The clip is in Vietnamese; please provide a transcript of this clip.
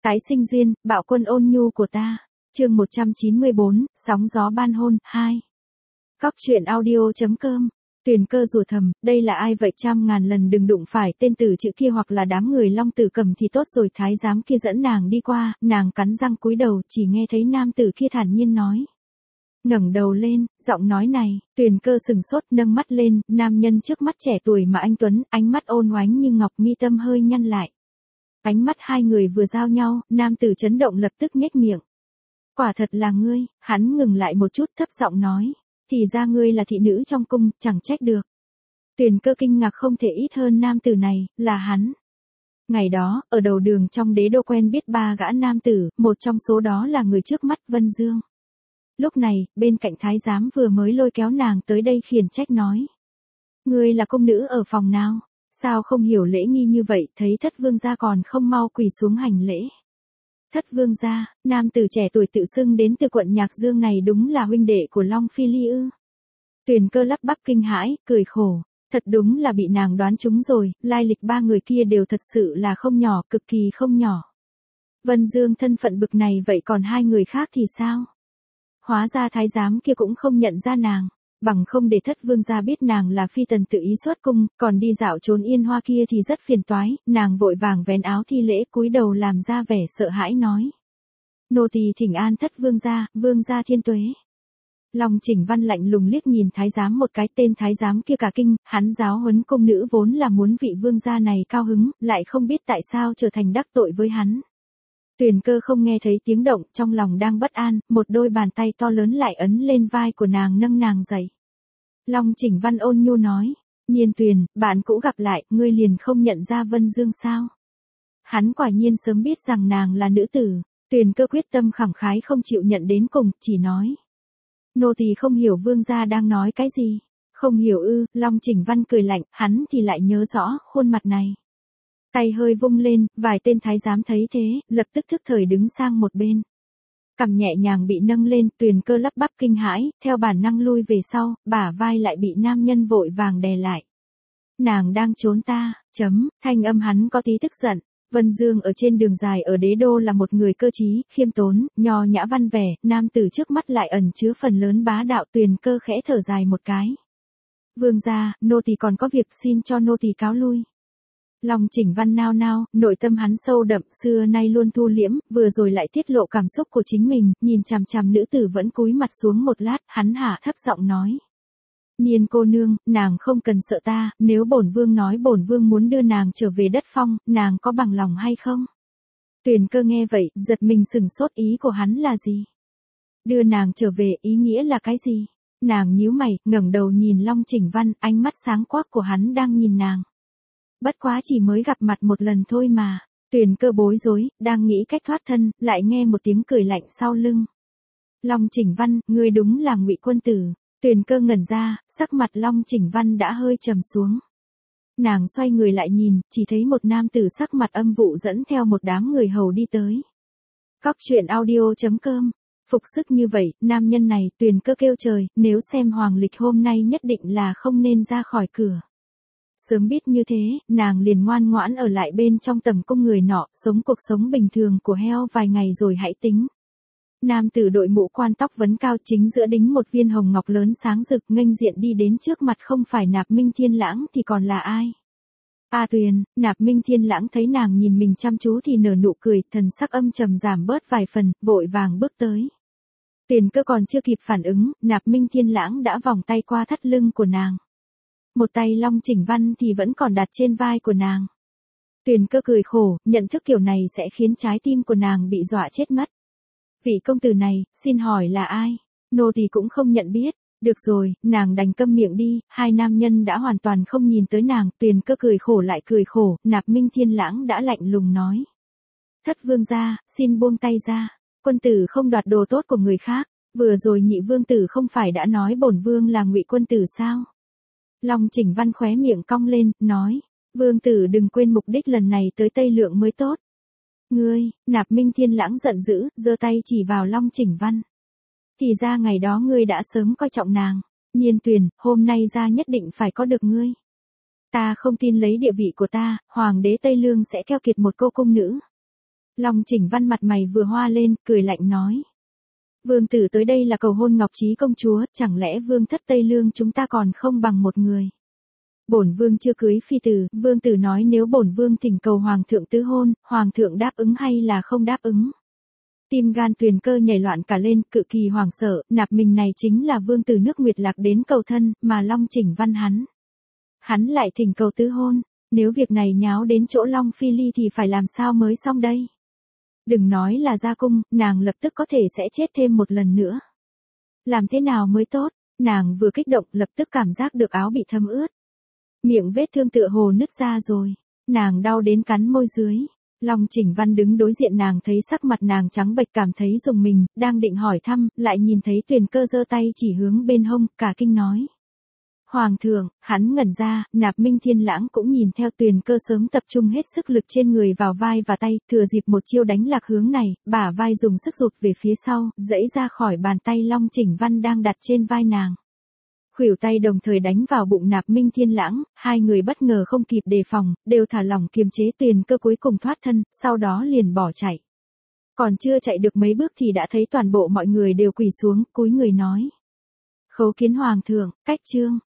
Tái sinh duyên, bạo quân ôn nhu của ta. Chương 194, sóng gió ban hôn, 2. Cóc truyện audio.com. Tuyền Cơ rủa thầm, đây là ai vậy, trăm ngàn lần đừng đụng phải tên tử chữ kia hoặc là đám người Long Tử Cầm thì tốt rồi. Thái giám kia dẫn nàng đi qua, nàng cắn răng cúi đầu, chỉ nghe thấy nam tử kia thản nhiên nói. Ngẩng đầu lên, giọng nói này, Tuyền Cơ sừng sốt, nâng mắt lên, nam nhân trước mắt trẻ tuổi mà anh tuấn, ánh mắt ôn oánh như ngọc, mi tâm hơi nhăn lại. Ánh mắt hai người vừa giao nhau, nam tử chấn động lập tức nhếch miệng. Quả thật là ngươi, hắn ngừng lại một chút thấp giọng nói. Thì ra ngươi là thị nữ trong cung, chẳng trách được. Tuyền Cơ kinh ngạc không thể ít hơn nam tử này, là hắn. Ngày đó, ở đầu đường trong đế đô quen biết ba gã nam tử, một trong số đó là người trước mắt Vân Dương. Lúc này, bên cạnh thái giám vừa mới lôi kéo nàng tới đây khiển trách nói. Ngươi là cung nữ ở phòng nào? Sao không hiểu lễ nghi như vậy, thấy thất vương gia còn không mau quỳ xuống hành lễ. Thất vương gia, nam tử trẻ tuổi tự xưng đến từ quận Nhạc Dương này đúng là huynh đệ của Long Phi Ly ư? Tuyền Cơ lắp bắp kinh hãi, cười khổ, thật đúng là bị nàng đoán trúng rồi, lai lịch ba người kia đều thật sự là không nhỏ, cực kỳ không nhỏ. Vân Dương thân phận bực này vậy còn hai người khác thì sao? Hóa ra thái giám kia cũng không nhận ra nàng. Bằng không để thất vương gia biết nàng là phi tần tự ý xuất cung, còn đi dạo trốn yên hoa kia thì rất phiền toái, nàng vội vàng vén áo thi lễ cúi đầu làm ra vẻ sợ hãi nói. Nô tỳ thỉnh an thất vương gia thiên tuế. Long Chỉnh Văn lạnh lùng liếc nhìn thái giám một cái, tên thái giám kia cả kinh, hắn giáo huấn cung nữ vốn là muốn vị vương gia này cao hứng, lại không biết tại sao trở thành đắc tội với hắn. Tuyền Cơ không nghe thấy tiếng động, trong lòng đang bất an, một đôi bàn tay to lớn lại ấn lên vai của nàng nâng nàng dậy. Long Chỉnh Văn ôn nhu nói, Nhiên Tuyền, bạn cũ gặp lại, ngươi liền không nhận ra Vân Dương sao? Hắn quả nhiên sớm biết rằng nàng là nữ tử, Tuyền Cơ quyết tâm khẳng khái không chịu nhận đến cùng, chỉ nói. Nô tỳ không hiểu vương gia đang nói cái gì, không hiểu ư? Long Chỉnh Văn cười lạnh, hắn thì lại nhớ rõ khuôn mặt này. Tay hơi vung lên, vài tên thái giám thấy thế, lập tức thức thời đứng sang một bên. Cằm nhẹ nhàng bị nâng lên, Tuyền Cơ lắp bắp kinh hãi, theo bản năng lui về sau, bả vai lại bị nam nhân vội vàng đè lại. Nàng đang trốn ta, thanh âm hắn có tí tức giận. Vân Dương ở trên đường dài ở đế đô là một người cơ trí, khiêm tốn, nho nhã văn vẻ, nam tử trước mắt lại ẩn chứa phần lớn bá đạo. Tuyền Cơ khẽ thở dài một cái. Vương gia, nô tỳ còn có việc, xin cho nô tỳ cáo lui. Long Chỉnh Văn nao nao, nội tâm hắn sâu đậm, xưa nay luôn thu liễm, vừa rồi lại tiết lộ cảm xúc của chính mình, nhìn chằm chằm nữ tử vẫn cúi mặt xuống một lát, hắn hạ thấp giọng nói. Nhiên cô nương, nàng không cần sợ ta, nếu bổn vương nói bổn vương muốn đưa nàng trở về đất phong, nàng có bằng lòng hay không? Tuyền Cơ nghe vậy, giật mình sừng sốt, ý của hắn là gì? Đưa nàng trở về, ý nghĩa là cái gì? Nàng nhíu mày, ngẩng đầu nhìn Long Chỉnh Văn, ánh mắt sáng quắc của hắn đang nhìn nàng. Bất quá chỉ mới gặp mặt một lần thôi mà. Tuyền Cơ bối rối, đang nghĩ cách thoát thân, lại nghe một tiếng cười lạnh sau lưng. Long Chỉnh Văn, ngươi đúng là Ngụy quân tử. Tuyền Cơ ngẩn ra, sắc mặt Long Chỉnh Văn đã hơi trầm xuống. Nàng xoay người lại nhìn, chỉ thấy một nam tử sắc mặt âm vụ dẫn theo một đám người hầu đi tới. Cóc truyện audio.com. Phục sức như vậy, nam nhân này, Tuyền Cơ kêu trời, nếu xem hoàng lịch hôm nay nhất định là không nên ra khỏi cửa. Sớm biết như thế, nàng liền ngoan ngoãn ở lại bên trong tầm cung người nọ, sống cuộc sống bình thường của heo vài ngày rồi hãy tính. Nam tử đội mũ quan tóc vấn cao, chính giữa đính một viên hồng ngọc lớn sáng rực, nghênh diện đi đến trước mặt, không phải Nạp Minh Thiên Lãng thì còn là ai? Tuyền. Nạp Minh Thiên Lãng thấy nàng nhìn mình chăm chú thì nở nụ cười, thần sắc âm trầm giảm bớt vài phần, vội vàng bước tới. Tuyền Cơ còn chưa kịp phản ứng, Nạp Minh Thiên Lãng đã vòng tay qua thắt lưng của nàng. Một tay Long Chỉnh Văn thì vẫn còn đặt trên vai của nàng. Tuyền Cơ cười khổ, nhận thức kiểu này sẽ khiến trái tim của nàng bị dọa chết mất. Vị công tử này, xin hỏi là ai? Nô tỳ cũng không nhận biết. Được rồi, nàng đành câm miệng đi, hai nam nhân đã hoàn toàn không nhìn tới nàng. Tuyền Cơ cười khổ lại cười khổ, Nạp Minh Thiên Lãng đã lạnh lùng nói. Thất vương gia, xin buông tay ra. Quân tử không đoạt đồ tốt của người khác. Vừa rồi nhị vương tử không phải đã nói bổn vương là Ngụy quân tử sao? Long Chỉnh Văn khóe miệng cong lên, nói, vương tử đừng quên mục đích lần này tới Tây Lượng mới tốt. Ngươi, Nạp Minh Thiên Lãng giận dữ, giơ tay chỉ vào Long Chỉnh Văn. Thì ra ngày đó ngươi đã sớm coi trọng nàng, Nhiên Tuyền, hôm nay ra nhất định phải có được ngươi. Ta không tin lấy địa vị của ta, hoàng đế Tây Lương sẽ keo kiệt một cô cung nữ. Long Chỉnh Văn mặt mày vừa hoa lên, cười lạnh nói. Vương tử tới đây là cầu hôn Ngọc Trí công chúa, chẳng lẽ vương thất Tây Lương chúng ta còn không bằng một người. Bổn vương chưa cưới phi tử, vương tử nói nếu bổn vương thỉnh cầu hoàng thượng tứ hôn, hoàng thượng đáp ứng hay là không đáp ứng. Tim gan Tuyền Cơ nhảy loạn cả lên, cự kỳ hoảng sợ, nạp mình này chính là vương tử nước Nguyệt Lạc đến cầu thân, mà Long Chỉnh Văn hắn lại thỉnh cầu tứ hôn, nếu việc này nháo đến chỗ Long Phi Ly thì phải làm sao mới xong đây. Đừng nói là ra cung, nàng lập tức có thể sẽ chết thêm một lần nữa. Làm thế nào mới tốt, nàng vừa kích động lập tức cảm giác được áo bị thấm ướt. Miệng vết thương tựa hồ nứt ra rồi, nàng đau đến cắn môi dưới. Long Chỉnh Văn đứng đối diện nàng thấy sắc mặt nàng trắng bệch cảm thấy rùng mình, đang định hỏi thăm, lại nhìn thấy Tuyền Cơ giơ tay chỉ hướng bên hông, cả kinh nói. Hoàng thượng, hắn ngẩn ra, Nạp Minh Thiên Lãng cũng nhìn theo Tuyền Cơ sớm tập trung hết sức lực trên người vào vai và tay, thừa dịp một chiêu đánh lạc hướng này, bả vai dùng sức rụt về phía sau, giãy ra khỏi bàn tay Long Chỉnh Văn đang đặt trên vai nàng. Khuỷu tay đồng thời đánh vào bụng Nạp Minh Thiên Lãng, hai người bất ngờ không kịp đề phòng, đều thả lỏng kiềm chế Tuyền Cơ cuối cùng thoát thân, sau đó liền bỏ chạy. Còn chưa chạy được mấy bước thì đã thấy toàn bộ mọi người đều quỳ xuống, cúi người nói. Khấu kiến hoàng thượng, cách trương.